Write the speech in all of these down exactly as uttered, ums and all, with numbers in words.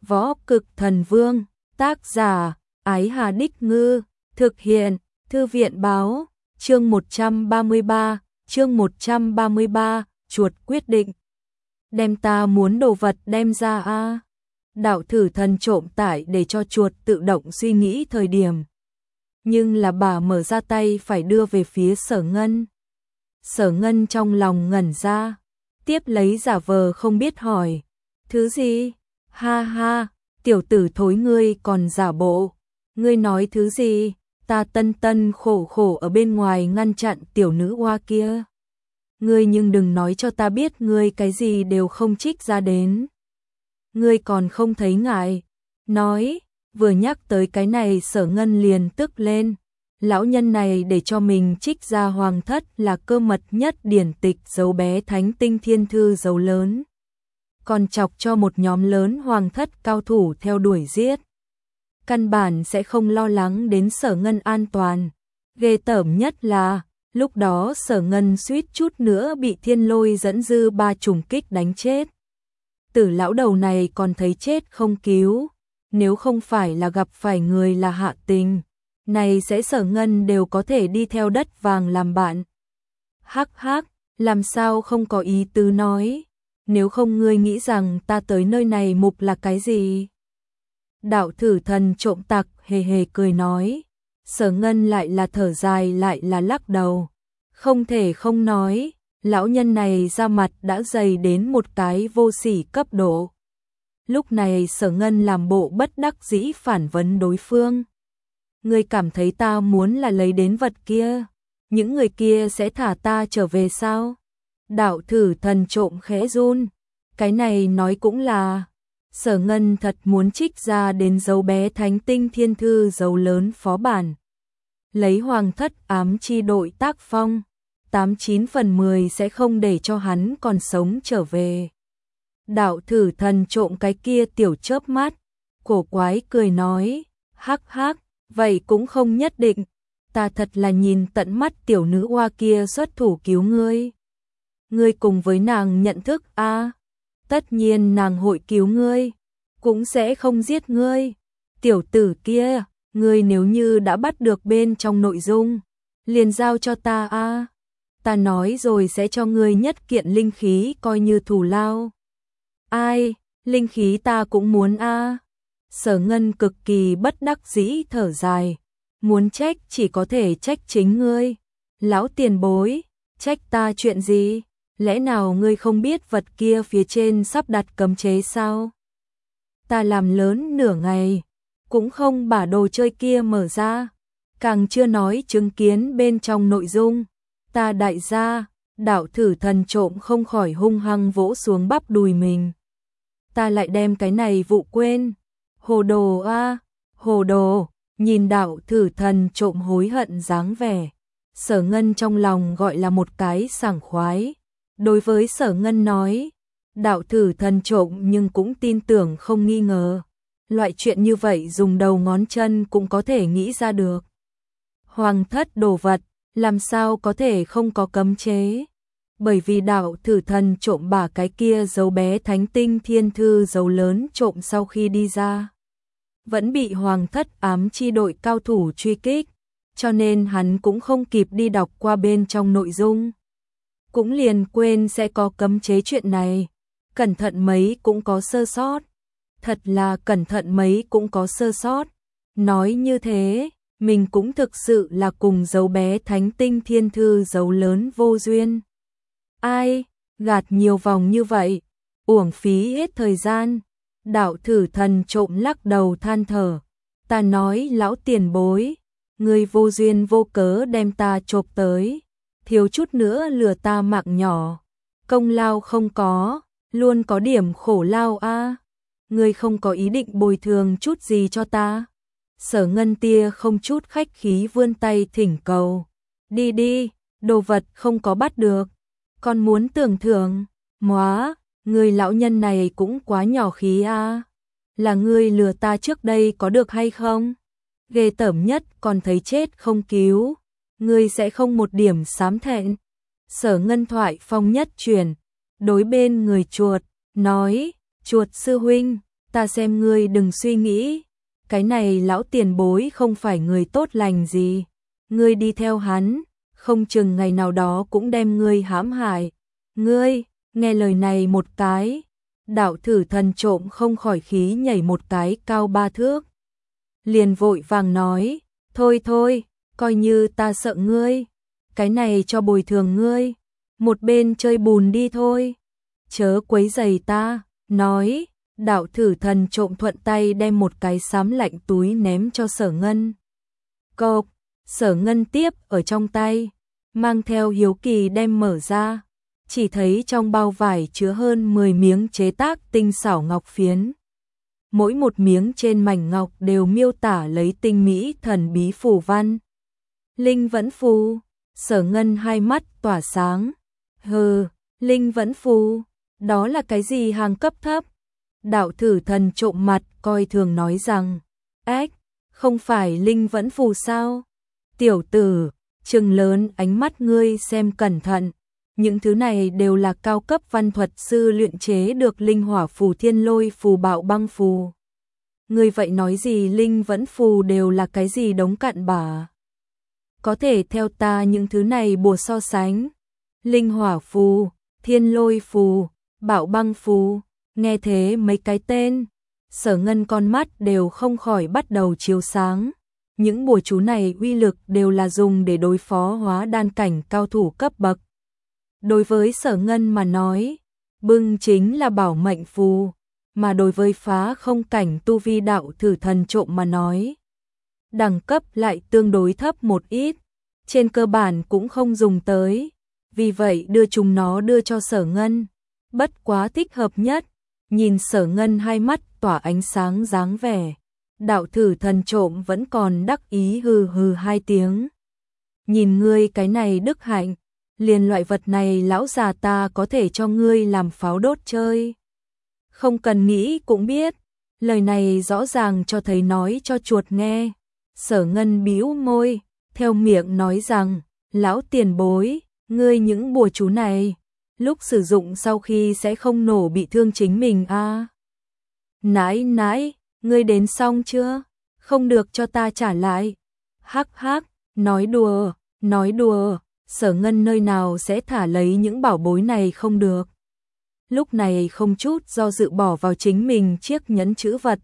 Võ Cực Thần Vương, tác giả, Ái Hà Đích Ngư, thực hiện, Thư viện Báo, chương một trăm ba mươi ba, chương một trăm ba mươi ba, chuột quyết định. Đem ta muốn đồ vật đem ra a. Đạo thử thần trộm tải để cho chuột tự động suy nghĩ thời điểm. Nhưng là bà mở ra tay phải đưa về phía Sở Ngân. Sở Ngân trong lòng ngẩn ra, tiếp lấy giả vờ không biết hỏi. Thứ gì? Ha ha, tiểu tử thối ngươi còn giả bộ. Ngươi nói thứ gì? Ta tân tân khổ khổ ở bên ngoài ngăn chặn tiểu nữ hoa kia. Ngươi nhưng đừng nói cho ta biết ngươi cái gì đều không trích ra đến. Ngươi còn không thấy ngại. Nói, vừa nhắc tới cái này Sở Ngân liền tức lên. Lão nhân này để cho mình trích ra hoàng thất là cơ mật nhất điển tịch dấu bé thánh tinh thiên thư dấu lớn. Còn chọc cho một nhóm lớn hoàng thất cao thủ theo đuổi giết. Căn bản sẽ không lo lắng đến Sở Ngân an toàn. Ghê tởm nhất là, lúc đó Sở Ngân suýt chút nữa bị thiên lôi dẫn dư ba trùng kích đánh chết. Tử lão đầu này còn thấy chết không cứu. Nếu không phải là gặp phải người là hạ tình, này sẽ Sở Ngân đều có thể đi theo đất vàng làm bạn. Hắc hắc, làm sao không có ý tứ nói. Nếu không ngươi nghĩ rằng ta tới nơi này mục là cái gì? Đạo thử thần trộm tặc hề hề cười nói. Sở Ngân lại là thở dài lại là lắc đầu. Không thể không nói, lão nhân này ra mặt đã dày đến một cái vô sỉ cấp độ. Lúc này Sở Ngân làm bộ bất đắc dĩ phản vấn đối phương. Ngươi cảm thấy ta muốn là lấy đến vật kia, những người kia sẽ thả ta trở về sao? Đạo thử thần trộm khẽ run. Cái này nói cũng là, Sở Ngân thật muốn trích ra đến dấu bé thánh tinh thiên thư dấu lớn phó bản. Lấy hoàng thất ám chi đội tác phong, tám chín phần mười sẽ không để cho hắn còn sống trở về. Đạo thử thần trộm cái kia tiểu chớp mắt, cổ quái cười nói, hắc hắc, vậy cũng không nhất định, ta thật là nhìn tận mắt tiểu nữ hoa kia xuất thủ cứu ngươi. Ngươi cùng với nàng nhận thức a? À, tất nhiên nàng hội cứu ngươi, cũng sẽ không giết ngươi. Tiểu tử kia, ngươi nếu như đã bắt được bên trong nội dung, liền giao cho ta a. À, ta nói rồi sẽ cho ngươi nhất kiện linh khí coi như thù lao. Ai, linh khí ta cũng muốn a. À. Sở Ngân cực kỳ bất đắc dĩ thở dài, muốn trách chỉ có thể trách chính ngươi. Lão tiền bối, trách ta chuyện gì? Lẽ nào ngươi không biết vật kia phía trên sắp đặt cấm chế sao? Ta làm lớn nửa ngày, cũng không bả đồ chơi kia mở ra, càng chưa nói chứng kiến bên trong nội dung. Ta đại gia, đạo thử thần trộm không khỏi hung hăng vỗ xuống bắp đùi mình. Ta lại đem cái này vụ quên. Hồ đồ a, à, hồ đồ, nhìn đạo thử thần trộm hối hận dáng vẻ. Sở Ngân trong lòng gọi là một cái sảng khoái. Đối với Sở Ngân nói, đạo thử thần trộm nhưng cũng tin tưởng không nghi ngờ. Loại chuyện như vậy dùng đầu ngón chân cũng có thể nghĩ ra được. Hoàng thất đồ vật, làm sao có thể không có cấm chế? Bởi vì đạo thử thần trộm bả cái kia dấu bé thánh tinh thiên thư dấu lớn trộm sau khi đi ra. Vẫn bị hoàng thất ám chi đội cao thủ truy kích, cho nên hắn cũng không kịp đi đọc qua bên trong nội dung. Cũng liền quên sẽ có cấm chế chuyện này, cẩn thận mấy cũng có sơ sót. Thật là cẩn thận mấy cũng có sơ sót. Nói như thế, mình cũng thực sự là cùng dấu bé thánh tinh thiên thư dấu lớn vô duyên. Ai, gạt nhiều vòng như vậy, uổng phí hết thời gian. Đạo thử thần trộm lắc đầu than thở. Ta nói lão tiền bối, ngươi vô duyên vô cớ đem ta chộp tới, thiếu chút nữa lừa ta mạng nhỏ. Công lao không có, luôn có điểm khổ lao a. À. Ngươi không có ý định bồi thường chút gì cho ta? Sở Ngân tia không chút khách khí vươn tay thỉnh cầu. Đi đi, đồ vật không có bắt được, còn muốn tưởng thưởng. Móa, người lão nhân này cũng quá nhỏ khí a. À. Là ngươi lừa ta trước đây có được hay không? Ghê tởm nhất còn thấy chết không cứu. Ngươi sẽ không một điểm xám thẹn. Sở Ngân thoại phong nhất chuyển, đối bên người chuột, nói, chuột sư huynh, ta xem ngươi đừng suy nghĩ, cái này lão tiền bối không phải người tốt lành gì, ngươi đi theo hắn, không chừng ngày nào đó cũng đem ngươi hãm hại. Ngươi, nghe lời này một cái, đạo thử thần trộm không khỏi khí nhảy một cái cao ba thước. Liền vội vàng nói, thôi thôi, coi như ta sợ ngươi, cái này cho bồi thường ngươi, một bên chơi bùn đi thôi, chớ quấy rầy ta, nói, đạo thử thần trộm thuận tay đem một cái xám lạnh túi ném cho Sở Ngân. Cộp, Sở Ngân tiếp ở trong tay, mang theo hiếu kỳ đem mở ra, chỉ thấy trong bao vải chứa hơn mười miếng chế tác tinh xảo ngọc phiến. Mỗi một miếng trên mảnh ngọc đều miêu tả lấy tinh mỹ thần bí phù văn. Linh vẫn phù, Sở Ngân hai mắt tỏa sáng. Hừ, linh vẫn phù, đó là cái gì hàng cấp thấp? Đạo thử thần trộm mặt coi thường nói rằng, ếch, không phải linh vẫn phù sao? Tiểu tử, trừng lớn ánh mắt ngươi xem cẩn thận, những thứ này đều là cao cấp văn thuật sư luyện chế được linh hỏa phù, thiên lôi phù, bạo băng phù. Ngươi vậy nói gì linh vẫn phù đều là cái gì đống cặn bã? Có thể theo ta những thứ này bùa so sánh. Linh hỏa phù, thiên lôi phù, bạo băng phù, nghe thế mấy cái tên, Sở Ngân con mắt đều không khỏi bắt đầu chiếu sáng. Những bùa chú này uy lực đều là dùng để đối phó hóa đan cảnh cao thủ cấp bậc. Đối với Sở Ngân mà nói, bưng chính là bảo mệnh phù, mà đối với phá không cảnh tu vi đạo thử thần trộm mà nói, đẳng cấp lại tương đối thấp một ít, trên cơ bản cũng không dùng tới, vì vậy đưa chúng nó đưa cho Sở Ngân, bất quá thích hợp nhất. Nhìn Sở Ngân hai mắt tỏa ánh sáng dáng vẻ, đạo thử thần trộm vẫn còn đắc ý hừ hừ hai tiếng. Nhìn ngươi cái này đức hạnh, liền loại vật này lão già ta có thể cho ngươi làm pháo đốt chơi. Không cần nghĩ cũng biết, lời này rõ ràng cho thấy nói cho chuột nghe. Sở Ngân bĩu môi, theo miệng nói rằng, lão tiền bối, ngươi những bùa chú này, lúc sử dụng sau khi sẽ không nổ bị thương chính mình a. À? Nãi nãi, ngươi đến xong chưa? Không được cho ta trả lại. Hắc hắc, nói đùa, nói đùa, Sở Ngân nơi nào sẽ thả lấy những bảo bối này không được. Lúc này không chút do dự bỏ vào chính mình chiếc nhẫn chữ vật.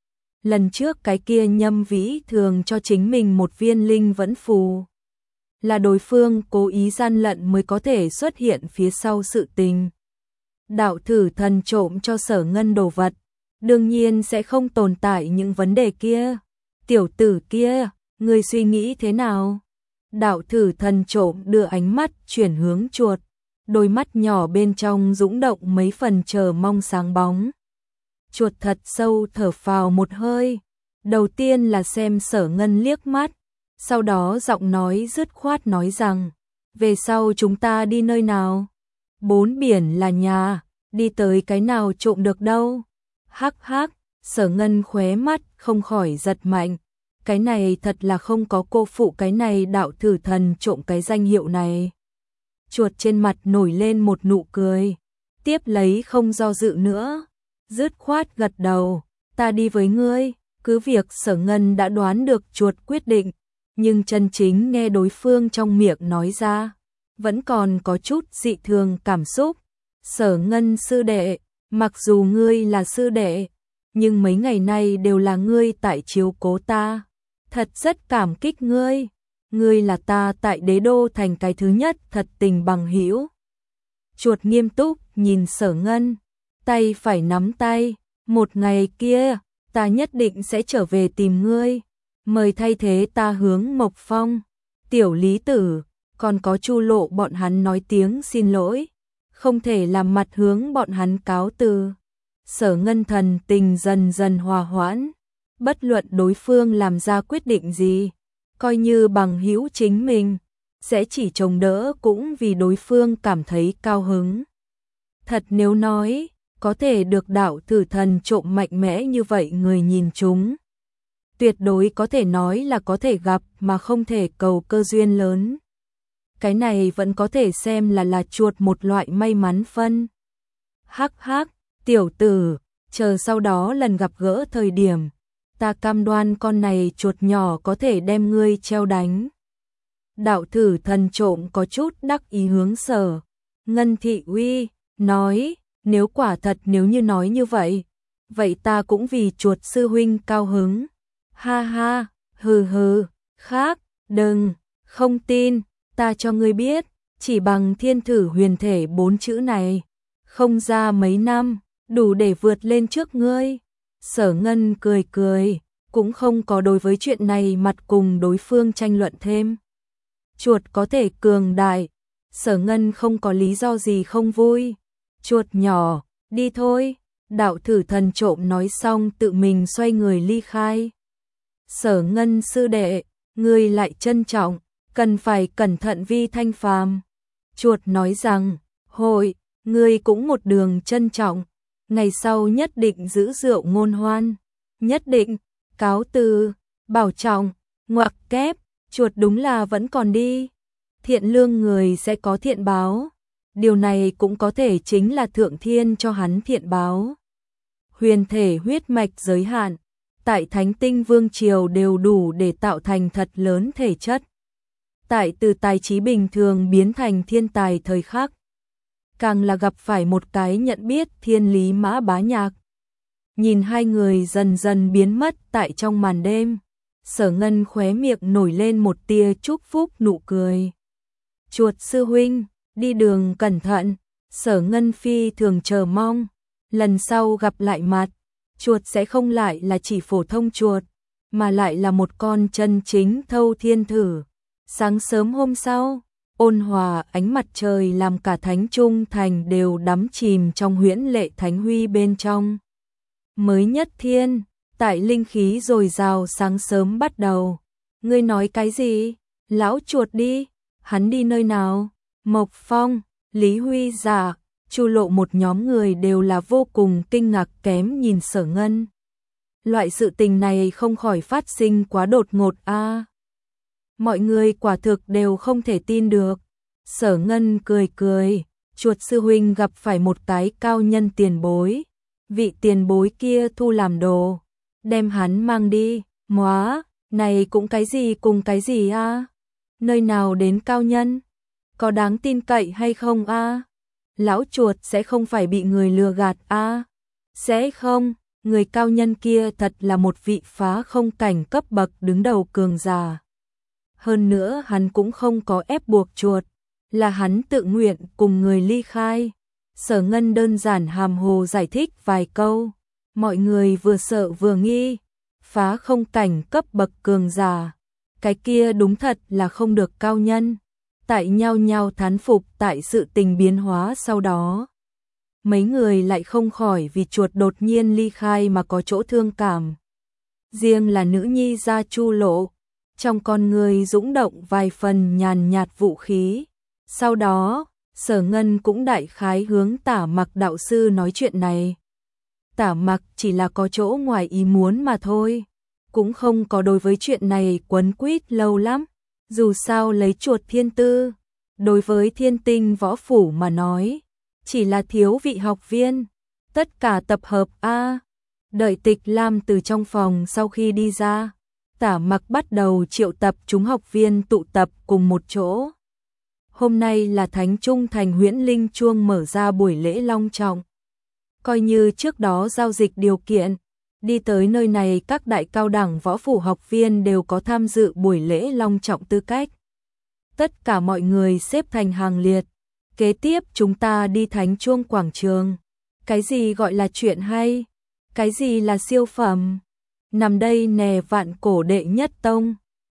Lần trước cái kia Nhâm Vĩ thường cho chính mình một viên linh vẫn phù. Là đối phương cố ý gian lận mới có thể xuất hiện phía sau sự tình. Đạo thử thần trộm cho Sở Ngân đồ vật, đương nhiên sẽ không tồn tại những vấn đề kia. Tiểu tử kia, ngươi suy nghĩ thế nào? Đạo thử thần trộm đưa ánh mắt chuyển hướng chuột, đôi mắt nhỏ bên trong dũng động mấy phần chờ mong sáng bóng. Chuột thật sâu thở phào một hơi, đầu tiên là xem Sở Ngân liếc mắt, sau đó giọng nói dứt khoát nói rằng, về sau chúng ta đi nơi nào? Bốn biển là nhà, đi tới cái nào trộm được đâu? Hắc hắc, Sở Ngân khóe mắt không khỏi giật mạnh, cái này thật là không có cô phụ cái này đạo thử thần trộm cái danh hiệu này. Chuột trên mặt nổi lên một nụ cười, tiếp lấy không do dự nữa, dứt khoát gật đầu, ta đi với ngươi. Cứ việc Sở Ngân đã đoán được chuột quyết định, nhưng chân chính nghe đối phương trong miệng nói ra, vẫn còn có chút dị thường cảm xúc. Sở Ngân sư đệ, mặc dù ngươi là sư đệ, nhưng mấy ngày nay đều là ngươi tại chiếu cố ta, thật rất cảm kích ngươi. Ngươi là ta tại Đế Đô thành cái thứ nhất thật tình bằng hữu. Chuột nghiêm túc nhìn Sở Ngân, tay phải nắm tay, một ngày kia, ta nhất định sẽ trở về tìm ngươi, mời thay thế ta hướng Mộc Phong, Tiểu Lý Tử, còn có Chu Lộ bọn hắn nói tiếng xin lỗi, không thể làm mặt hướng bọn hắn cáo từ. Sở Ngân thần tình dần dần hòa hoãn, bất luận đối phương làm ra quyết định gì, coi như bằng hữu chính mình, sẽ chỉ trông đỡ cũng vì đối phương cảm thấy cao hứng. Thật nếu nói, có thể được đạo thử thần trộm mạnh mẽ như vậy người nhìn chúng, tuyệt đối có thể nói là có thể gặp mà không thể cầu cơ duyên lớn. Cái này vẫn có thể xem là là chuột một loại may mắn phân. Hắc hắc, tiểu tử, chờ sau đó lần gặp gỡ thời điểm, ta cam đoan con này chuột nhỏ có thể đem ngươi treo đánh. Đạo thử thần trộm có chút đắc ý hướng Sở Ngân thị uy, nói, nếu quả thật nếu như nói như vậy, vậy ta cũng vì chuột sư huynh cao hứng. Ha ha, hừ hừ, khác, đừng, không tin, ta cho ngươi biết, chỉ bằng thiên thử huyền thể bốn chữ này, không ra mấy năm, đủ để vượt lên trước ngươi. Sở Ngân cười cười, cũng không có đối với chuyện này mặt cùng đối phương tranh luận thêm. Chuột có thể cường đại, Sở Ngân không có lý do gì không vui. Chuột nhỏ, đi thôi, đạo thử thần trộm nói xong tự mình xoay người ly khai. Sở Ngân sư đệ, ngươi lại trân trọng, cần phải cẩn thận Vi Thanh Phàm. Chuột nói rằng, hội, ngươi cũng một đường trân trọng, ngày sau nhất định giữ rượu ngôn hoan, nhất định, cáo từ, bảo trọng, ngoặc kép, chuột đúng là vẫn còn đi. Thiện lương người sẽ có thiện báo, điều này cũng có thể chính là thượng thiên cho hắn thiện báo. Huyền thể huyết mạch giới hạn, tại Thánh Tinh Vương Triều đều đủ để tạo thành thật lớn thể chất. Tại từ tài trí bình thường biến thành thiên tài thời khắc, càng là gặp phải một cái nhận biết thiên lý mã bá nhạc. Nhìn hai người dần dần biến mất tại trong màn đêm, Sở Ngân khóe miệng nổi lên một tia chúc phúc nụ cười. Chuột sư huynh, đi đường cẩn thận. Sở Ngân phi thường chờ mong, lần sau gặp lại mặt, chuột sẽ không lại là chỉ phổ thông chuột, mà lại là một con chân chính thâu thiên thử. Sáng sớm hôm sau, ôn hòa ánh mặt trời làm cả Thánh Trung Thành đều đắm chìm trong huyễn lệ thánh huy bên trong. Mới nhất thiên, tại linh khí dồi dào sáng sớm bắt đầu. Ngươi nói cái gì? Lão chuột đi, hắn đi nơi nào? Mộc Phong, Lý Huy Dạ, Chu Lộ một nhóm người đều là vô cùng kinh ngạc kém nhìn Sở Ngân. Loại sự tình này không khỏi phát sinh quá đột ngột a. À. Mọi người quả thực đều không thể tin được. Sở Ngân cười cười, chuột sư huynh gặp phải một cái cao nhân tiền bối. Vị tiền bối kia thu làm đồ, đem hắn mang đi. Móa, này cũng cái gì cùng cái gì a? À? Nơi nào đến cao nhân? Có đáng tin cậy hay không a? À? Lão chuột sẽ không phải bị người lừa gạt a? À? Sẽ không, người cao nhân kia thật là một vị phá không cảnh cấp bậc đứng đầu cường giả. Hơn nữa hắn cũng không có ép buộc chuột, là hắn tự nguyện cùng người ly khai. Sở Ngân đơn giản hàm hồ giải thích vài câu, mọi người vừa sợ vừa nghi, phá không cảnh cấp bậc cường giả, cái kia đúng thật là không được cao nhân. Tại nhau nhau thán phục tại sự tình biến hóa sau đó. Mấy người lại không khỏi vì chuột đột nhiên ly khai mà có chỗ thương cảm. Riêng là nữ nhi gia Chu Lộ, trong con người dũng động vài phần nhàn nhạt vũ khí. Sau đó, Sở Ngân cũng đại khái hướng Tả Mặc đạo sư nói chuyện này. Tả Mặc chỉ là có chỗ ngoài ý muốn mà thôi, cũng không có đối với chuyện này quấn quýt lâu lắm. Dù sao lấy chuột thiên tư, đối với Thiên Tinh võ phủ mà nói, chỉ là thiếu vị học viên, tất cả tập hợp a. Đợi Tịch Lam từ trong phòng sau khi đi ra, Tả Mặc bắt đầu triệu tập chúng học viên tụ tập cùng một chỗ. Hôm nay là Thánh Trung Thành Huyễn Linh Chuông mở ra buổi lễ long trọng. Coi như trước đó giao dịch điều kiện, đi tới nơi này các đại cao đẳng võ phủ học viên đều có tham dự buổi lễ long trọng tư cách. Tất cả mọi người xếp thành hàng liệt. Kế tiếp chúng ta đi Thánh Chuông quảng trường. Cái gì gọi là chuyện hay? Cái gì là siêu phẩm? Nằm đây nè vạn cổ đệ nhất tông.